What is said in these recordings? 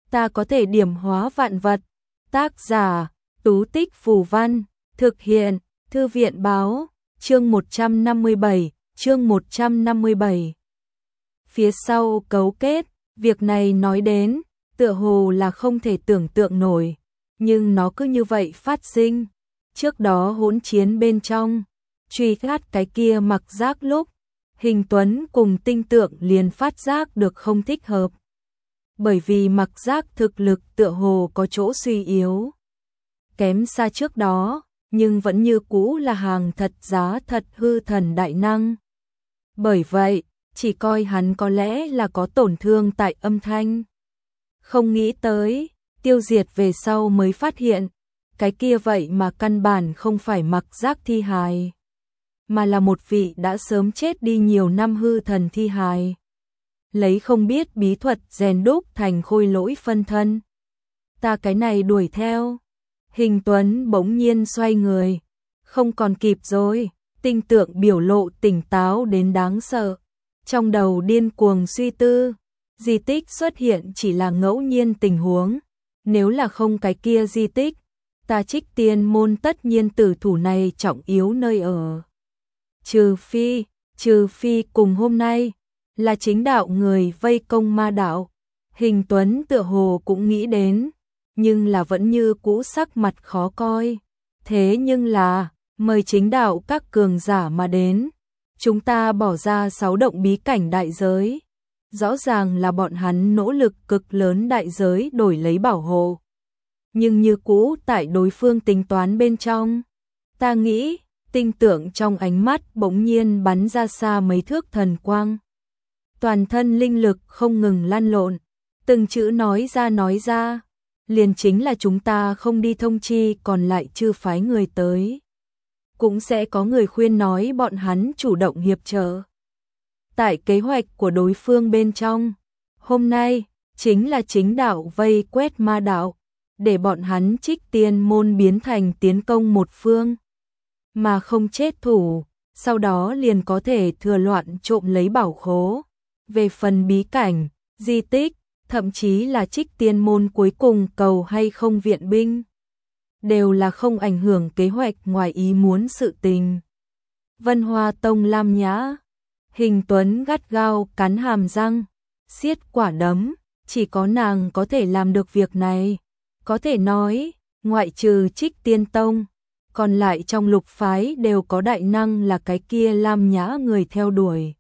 ta có thể điểm hóa vạn vật. Tác giả, Tú Tích Phù Văn, thực hiện, Thư viện Báo, chương 157. Phía sau cấu kết, việc này nói đến, tựa hồ là không thể tưởng tượng nổi, nhưng nó cứ như vậy phát sinh. Trước đó hỗn chiến bên trong, truy sát cái kia Mặc Giác lúc, Hình Tuấn cùng Tinh Tượng liền phát giác được không thích hợp. Bởi vì Mặc Giác thực lực tựa hồ có chỗ suy yếu. Kém xa trước đó, nhưng vẫn như cũ là hàng thật giá thật hư thần đại năng. Bởi vậy, chỉ coi hắn có lẽ là có tổn thương tại âm thanh. Không nghĩ tới, tiêu diệt về sau mới phát hiện, cái kia vậy mà căn bản không phải Mặc Giác thi hài, mà là một vị đã sớm chết đi nhiều năm hư thần thi hài. Lấy không biết bí thuật rèn đúc thành khôi lỗi phân thân. Ta cái này đuổi theo. Hình Tuấn bỗng nhiên xoay người. Không còn kịp rồi. Tinh Tượng biểu lộ tỉnh táo đến đáng sợ. Trong đầu điên cuồng suy tư. Di tích xuất hiện chỉ là ngẫu nhiên tình huống. Nếu là không cái kia di tích, ta Trích Tiên môn tất nhiên tử thủ này trọng yếu nơi ở. Trừ phi cùng hôm nay là chính đạo người vây công ma đạo. Hình Tuấn tựa hồ cũng nghĩ đến, nhưng là vẫn như cũ sắc mặt khó coi. Thế nhưng là, mời chính đạo các cường giả mà đến, chúng ta bỏ ra 6 động bí cảnh đại giới. Rõ ràng là bọn hắn nỗ lực cực lớn đại giới đổi lấy bảo hộ. Nhưng như cũ tại đối phương tính toán bên trong, ta nghĩ, Tinh Tượng trong ánh mắt bỗng nhiên bắn ra xa mấy thước thần quang. Toàn thân linh lực không ngừng lăn lộn, từng chữ nói ra, liền chính là chúng ta không đi thông chi còn lại chưa phái người tới. Cũng sẽ có người khuyên nói bọn hắn chủ động hiệp trợ. Tại kế hoạch của đối phương bên trong, hôm nay chính là chính đạo vây quét ma đạo, để bọn hắn Trích Tiên môn biến thành tiến công một phương, mà không chết thủ, sau đó liền có thể thừa loạn trộm lấy bảo khố. Về phần bí cảnh, di tích, thậm chí là Trích Tiên môn cuối cùng cầu hay không viện binh, đều là không ảnh hưởng kế hoạch ngoài ý muốn sự tình. Vân Hoa Tông Lam Nhã, Hình Tuấn gắt gao cắn hàm răng, siết quả đấm, chỉ có nàng có thể làm được việc này. Có thể nói, ngoại trừ Trích Tiên Tông, còn lại trong lục phái đều có đại năng là cái kia Lam Nhã người theo đuổi.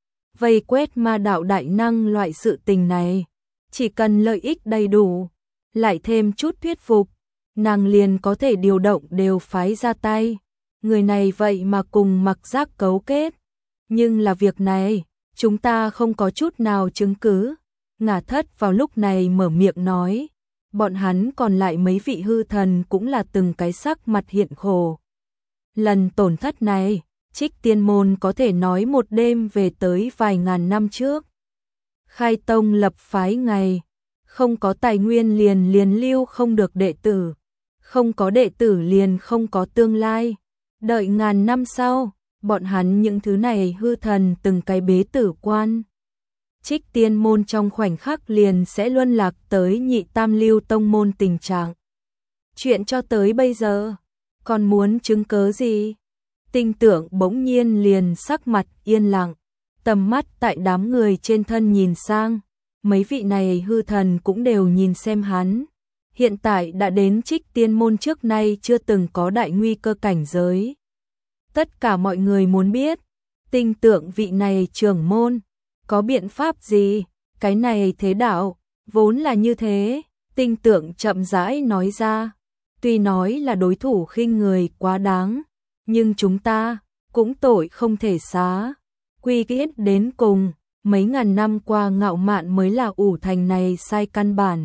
Vây quét ma đạo đại năng loại sự tình này, chỉ cần lợi ích đầy đủ, lại thêm chút thuyết phục, nàng liền có thể điều động đều phái ra tay. Người này vậy mà cùng Mặc Giác cấu kết, nhưng là việc này, chúng ta không có chút nào chứng cứ. Ngả Thất vào lúc này mở miệng nói, bọn hắn còn lại mấy vị hư thần cũng là từng cái sắc mặt hiện khổ. Lần tổn thất này, Trích Tiên môn có thể nói một đêm về tới vài ngàn năm trước. Khai tông lập phái ngày, không có tài nguyên liền lưu không được đệ tử, không có đệ tử liền không có tương lai. Đợi ngàn năm sau, bọn hắn những thứ này hư thần từng cái bế tử quan. Trích Tiên môn trong khoảnh khắc liền sẽ luân lạc tới nhị tam lưu tông môn tình trạng. Chuyện cho tới bây giờ, còn muốn chứng cớ gì? Tinh Tượng bỗng nhiên liền sắc mặt yên lặng, tầm mắt tại đám người trên thân nhìn sang, mấy vị này hư thần cũng đều nhìn xem hắn. Hiện tại đã đến Trích Tiên môn trước nay chưa từng có đại nguy cơ cảnh giới. Tất cả mọi người muốn biết, Tinh Tượng vị này trưởng môn, có biện pháp gì? Cái này thế đạo, vốn là như thế. Tinh Tượng chậm rãi nói ra, tuy nói là đối thủ khinh người quá đáng, nhưng chúng ta cũng tội không thể xá. Quy kết đến cùng, mấy ngàn năm qua ngạo mạn mới là ủ thành này sai căn bản.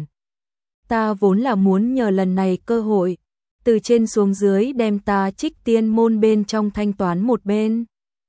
Ta vốn là muốn nhờ lần này cơ hội, từ trên xuống dưới đem ta Trích Tiên môn bên trong thanh toán một bên.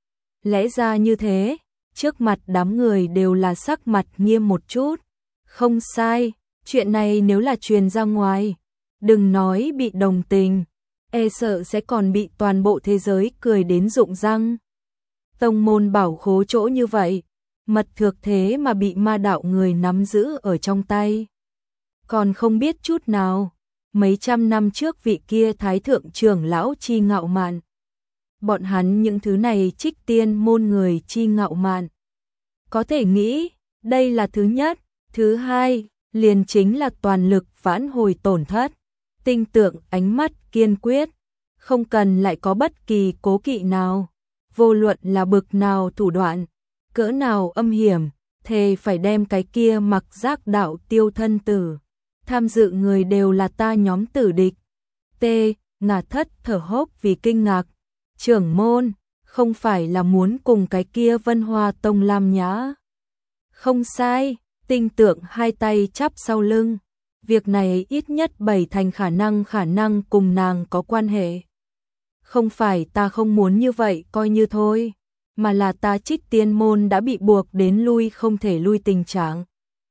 Lẽ ra như thế, trước mặt đám người đều là sắc mặt nghiêm một chút. Không sai, chuyện này nếu là truyền ra ngoài, đừng nói bị đồng tình, e sợ sẽ còn bị toàn bộ thế giới cười đến rụng răng. Tông môn bảo khố chỗ như vậy, mật thược thế mà bị ma đạo người nắm giữ ở trong tay. còn không biết chút nào. Mấy trăm năm trước vị kia thái thượng trưởng lão chi ngạo mạn. Bọn hắn những thứ này Trích Tiên môn người chi ngạo mạn. Có thể nghĩ, đây là thứ nhất. Thứ hai, liền chính là toàn lực vãn hồi tổn thất. Tinh Tượng ánh mắt kiên quyết, không cần lại có bất kỳ cố kỵ nào. Vô luận là bực nào thủ đoạn, cỡ nào âm hiểm, thề phải đem cái kia Mặc Giác đạo tiêu thân tử. Tham dự người đều là ta nhóm tử địch. T. Ngả Thất thở hốc vì kinh ngạc. Trưởng môn, không phải là muốn cùng cái kia Vân Hoa Tông làm nhã. Không sai, Tinh Tượng hai tay chắp sau lưng. Việc này ít nhất 7 thành khả năng cùng nàng có quan hệ. Không phải ta không muốn như vậy coi như thôi, mà là ta Trích Tiên môn đã bị buộc đến lui không thể lui tình trạng.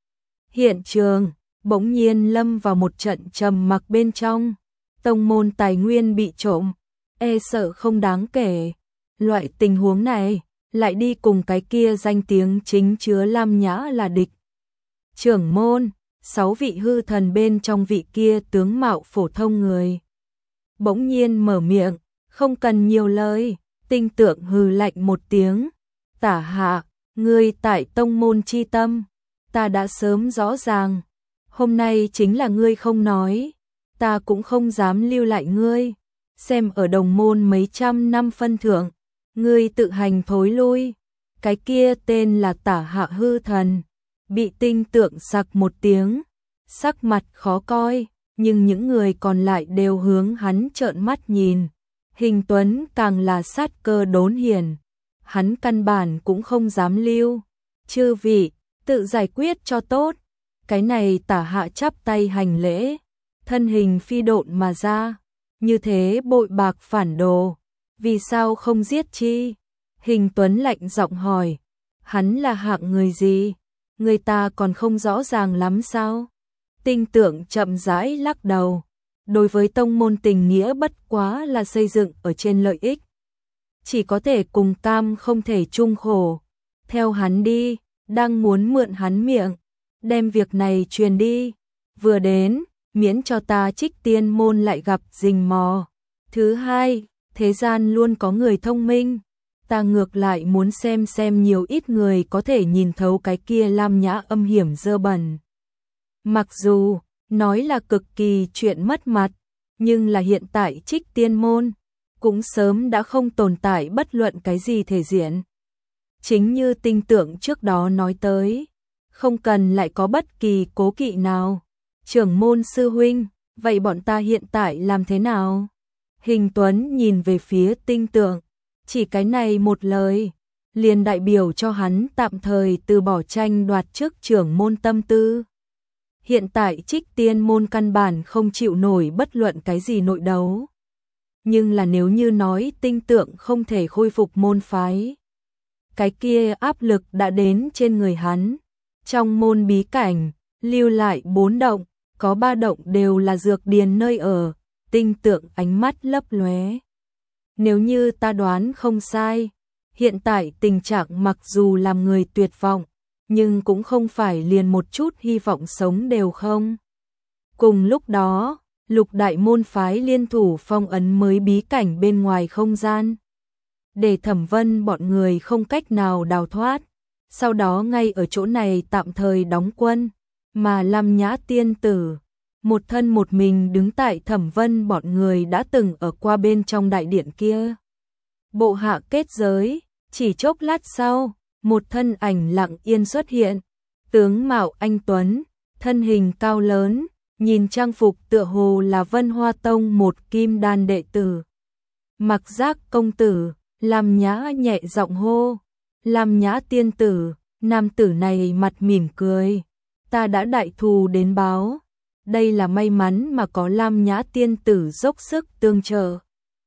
Hiện trường bỗng nhiên lâm vào một trận trầm mặc bên trong. Tông môn tài nguyên bị trộm, e sợ không đáng kể. Loại tình huống này, lại đi cùng cái kia danh tiếng chính chứa Lam Nhã là địch. Trưởng môn, 6 vị hư thần bên trong vị kia tướng mạo phổ thông người. Bỗng nhiên mở miệng, không cần nhiều lời, Tinh Tượng hừ lạnh một tiếng. Tả hạ, ngươi tại tông môn chi tâm, ta đã sớm rõ ràng. Hôm nay chính là ngươi không nói, ta cũng không dám lưu lại ngươi. Xem ở đồng môn mấy trăm năm phân thượng, ngươi tự hành thối lui. Cái kia tên là Tả hạ hư thần, bị Tinh Tượng sặc một tiếng, sắc mặt khó coi, nhưng những người còn lại đều hướng hắn trợn mắt nhìn. Hình Tuấn càng là sát cơ đốn hiển, hắn căn bản cũng không dám lưu. Chư vị, tự giải quyết cho tốt. Cái này Tả hạ chắp tay hành lễ, thân hình phi độn mà ra. Như thế bội bạc phản đồ, vì sao không giết chi? Hình Tuấn lạnh giọng hỏi, hắn là hạng người gì? Người ta còn không rõ ràng lắm sao? Tinh Tượng chậm rãi lắc đầu. Đối với tông môn tình nghĩa bất quá là xây dựng ở trên lợi ích. Chỉ có thể cùng cam không thể chung khổ. Theo hắn đi, đang muốn mượn hắn miệng, đem việc này truyền đi. Vừa đến, miễn cho ta Trích Tiên môn lại gặp rình mò. Thứ hai, thế gian luôn có người thông minh. Ta ngược lại muốn xem nhiều ít người có thể nhìn thấu cái kia Lam Nhã âm hiểm dơ bẩn. Mặc dù nói là cực kỳ chuyện mất mặt, nhưng là hiện tại Trích Tiên môn cũng sớm đã không tồn tại bất luận cái gì thể diện. Chính như Tinh Tượng trước đó nói tới, không cần lại có bất kỳ cố kỵ nào. Trưởng môn sư huynh, vậy bọn ta hiện tại làm thế nào? Hình Tuấn nhìn về phía Tinh Tượng, chỉ cái này một lời, liền đại biểu cho hắn tạm thời từ bỏ tranh đoạt chức trưởng môn tâm tư. Hiện tại Trích Tiên môn căn bản không chịu nổi bất luận cái gì nội đấu. Nhưng là nếu như nói Tinh Tượng không thể khôi phục môn phái, cái kia áp lực đã đến trên người hắn. Trong môn bí cảnh, lưu lại 4 động, có 3 động đều là dược điền nơi ở. Tinh Tượng ánh mắt lấp lóe. Nếu như ta đoán không sai, hiện tại tình trạng mặc dù làm người tuyệt vọng, nhưng cũng không phải liền một chút hy vọng sống đều không. Cùng lúc đó, Lục đại môn phái liên thủ phong ấn mới bí cảnh bên ngoài không gian, để Thẩm Vân bọn người không cách nào đào thoát. Sau đó ngay ở chỗ này tạm thời đóng quân, mà Lam Nhã tiên tử một thân một mình đứng tại Thẩm Vân bọn người đã từng ở qua bên trong đại điện kia. Bộ hạ kết giới, chỉ chốc lát sau, một thân ảnh lặng yên xuất hiện, tướng mạo anh tuấn, thân hình cao lớn, nhìn trang phục tựa hồ là Vân Hoa Tông một kim đan đệ tử. Mặc Giác công tử, Lam Nhã nhẹ giọng hô. Lam Nhã tiên tử, nam tử này mặt mỉm cười. Ta đã đại thù đến báo. Đây là may mắn mà có Lam Nhã tiên tử dốc sức tương trợ.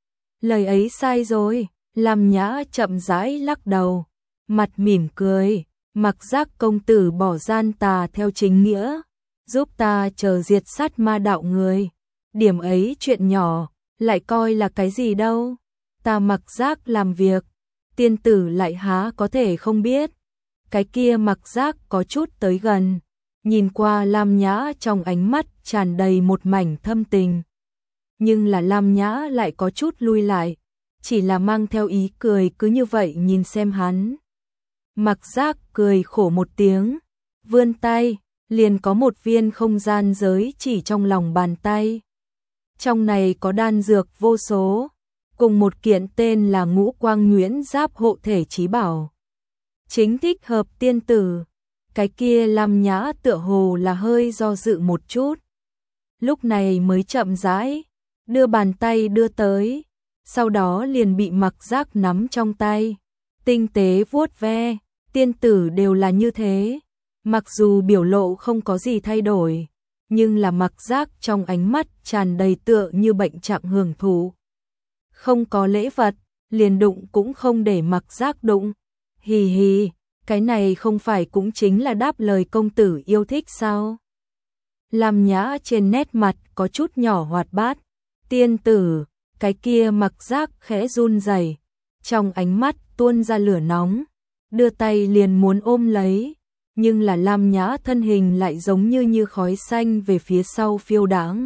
Lời ấy sai rồi, Lam Nhã chậm rãi lắc đầu, mặt mỉm cười. Mặc Giác công tử bỏ gian tà theo chính nghĩa, giúp ta chờ diệt sát ma đạo người. Điểm ấy chuyện nhỏ, lại coi là cái gì đâu. Ta Mặc Giác làm việc, tiên tử lại há có thể không biết. Cái kia Mặc Giác có chút tới gần, Nhìn qua Lam Nhã trong ánh mắt tràn đầy một mảnh thâm tình. Nhưng là Lam Nhã lại có chút lui lại, chỉ là mang theo ý cười cứ như vậy nhìn xem hắn. Mặc Giác cười khổ một tiếng, vươn tay, liền có một viên không gian giới chỉ trong lòng bàn tay. Trong này có đan dược vô số, cùng một kiện tên là Ngũ Quang Nhuyễn Giáp hộ thể chí bảo. Chính thích hợp tiên tử. Cái kia Lam Nhã tựa hồ là hơi do dự một chút. Lúc này mới chậm rãi, đưa bàn tay đưa tới, sau đó liền bị Mặc Giác nắm trong tay. Tinh tế vuốt ve, tiên tử đều là như thế. Mặc dù biểu lộ không có gì thay đổi, nhưng là Mặc Giác trong ánh mắt tràn đầy tựa như bệnh trạng hưởng thụ. Không có lễ vật, liền đụng cũng không để Mặc Giác đụng. Hì hì, cái này không phải cũng chính là đáp lời công tử yêu thích sao? Lam Nhã trên nét mặt có chút nhỏ hoạt bát. Tiên tử, cái kia Mặc Giác khẽ run rẩy, trong ánh mắt tuôn ra lửa nóng, đưa tay liền muốn ôm lấy, nhưng là Lam Nhã thân hình lại giống như khói xanh về phía sau phiêu đãng.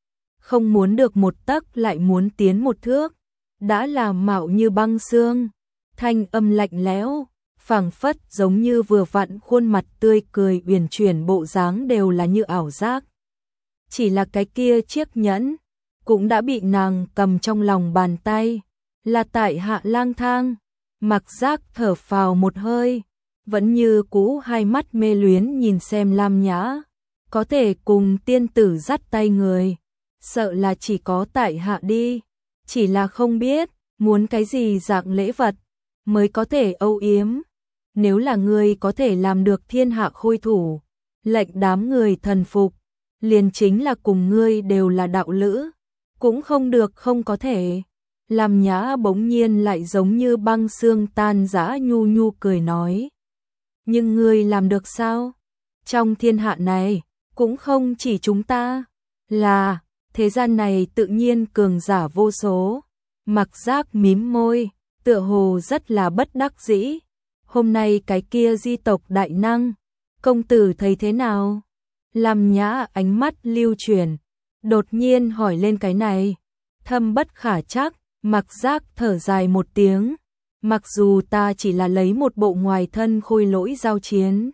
Không muốn được một tấc lại muốn tiến một thước, đã là mạo như băng xương, thanh âm lạnh lẽo, phảng phất giống như vừa vặn khuôn mặt tươi cười uyển chuyển bộ dáng đều là như ảo giác. Chỉ là cái kia chiếc nhẫn cũng đã bị nàng cầm trong lòng bàn tay, là tại hạ lang thang. Mặc Giác thở phào một hơi, vẫn như cũ hai mắt mê luyến nhìn xem Lam Nhã, có thể cùng tiên tử dắt tay người, sợ là chỉ có tại hạ đi, chỉ là không biết muốn cái gì dạng lễ vật mới có thể âu yếm. Nếu là ngươi có thể làm được thiên hạ khôi thủ, lệnh đám người thần phục, liền chính là cùng ngươi đều là đạo lữ, cũng không được không có thể. Lam Nhã bỗng nhiên lại giống như băng xương tan rã nhu nhu cười nói. Nhưng ngươi làm được sao? Trong thiên hạ này, cũng không chỉ chúng ta, là, thế gian này tự nhiên cường giả vô số. Mặc Giác mím môi, tựa hồ rất là bất đắc dĩ. Hôm nay cái kia di tộc đại năng, công tử thấy thế nào? Lam Nhã ánh mắt lưu chuyển, đột nhiên hỏi lên cái này, thâm bất khả trắc. Mặc Giác thở dài một tiếng, mặc dù ta chỉ là lấy một bộ ngoài thân khôi lỗi giao chiến,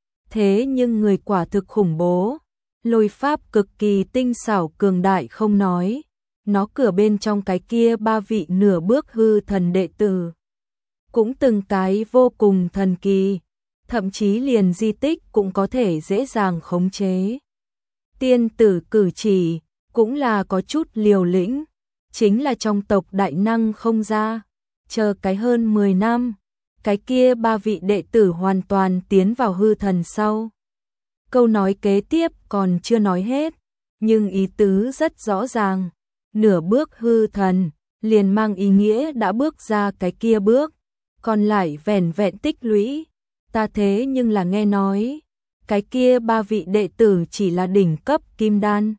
thế nhưng người quả thực khủng bố, lôi pháp cực kỳ tinh xảo cường đại không nói, nó cửa bên trong cái kia ba vị nửa bước hư thần đệ tử, cũng từng cái vô cùng thần kỳ, thậm chí liền di tích cũng có thể dễ dàng khống chế. Tiên tử cử chỉ, cũng là có chút liều lĩnh. Chính là trong tộc đại năng không ra, chờ cái hơn 10 năm, cái kia ba vị đệ tử hoàn toàn tiến vào hư thần sau. Câu nói kế tiếp còn chưa nói hết, nhưng ý tứ rất rõ ràng, nửa bước hư thần, liền mang ý nghĩa đã bước ra cái kia bước, còn lại vẻn vẹn tích lũy. Ta thế nhưng là nghe nói, cái kia ba vị đệ tử chỉ là đỉnh cấp kim đan.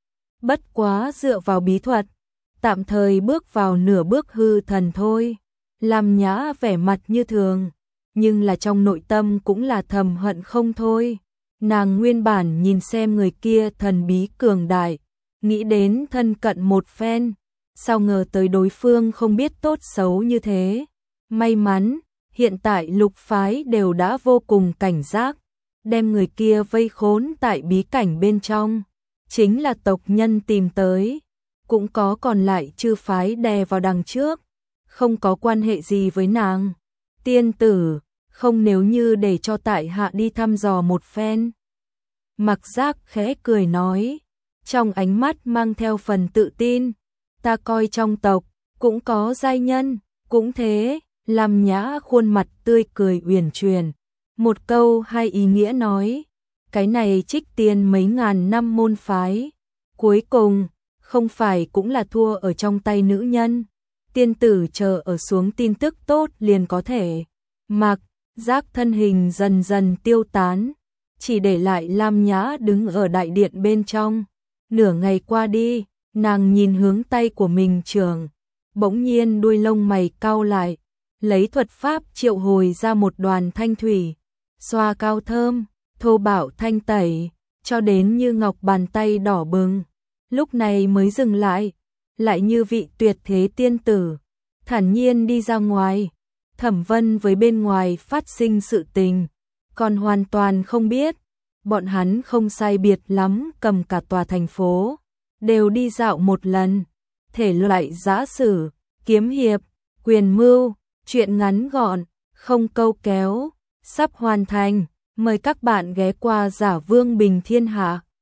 Bất quá dựa vào bí thuật, tạm thời bước vào nửa bước hư thần thôi. Lam Nhã vẻ mặt như thường, nhưng là trong nội tâm cũng là thầm hận không thôi. Nàng nguyên bản nhìn xem người kia thần bí cường đại, nghĩ đến thân cận một phen, sao ngờ tới đối phương không biết tốt xấu như thế. May mắn, hiện tại lục phái đều đã vô cùng cảnh giác, đem người kia vây khốn tại bí cảnh bên trong, chính là tộc nhân tìm tới. Cũng có còn lại chư phái đè vào đằng trước, không có quan hệ gì với nàng. Tiên tử, không nếu như để cho tại hạ đi thăm dò một phen. Mặc Giác khẽ cười nói, trong ánh mắt mang theo phần tự tin, ta coi trong tộc, cũng có giai nhân, cũng thế. Lam Nhã khuôn mặt tươi cười uyển chuyển, một câu hai ý nghĩa nói, cái này trích tiên mấy ngàn năm môn phái, cuối cùng không phải cũng là thua ở trong tay nữ nhân. Tiên tử chờ ở xuống tin tức tốt liền có thể. Mặc Giác thân hình dần dần tiêu tán, chỉ để lại Lam Nhã đứng ở đại điện bên trong. Nửa ngày qua đi, nàng nhìn hướng tay của mình trường, bỗng nhiên đuôi lông mày cau lại, lấy thuật pháp triệu hồi ra một đoàn thanh thủy, xoa cao thơm, thô bạo thanh tẩy, cho đến như ngọc bàn tay đỏ bừng, lúc này mới dừng lại, lại như vị tuyệt thế tiên tử, thản nhiên đi ra ngoài. Thẩm Vân với bên ngoài phát sinh sự tình, còn hoàn toàn không biết, bọn hắn không sai biệt lắm cầm cả tòa thành phố, đều đi dạo một lần, thể loại giã sử, kiếm hiệp, quyền mưu, truyện ngắn gọn, không câu kéo, sắp hoàn thành, mời các bạn ghé qua Giả Vương Bình Thiên Hạ.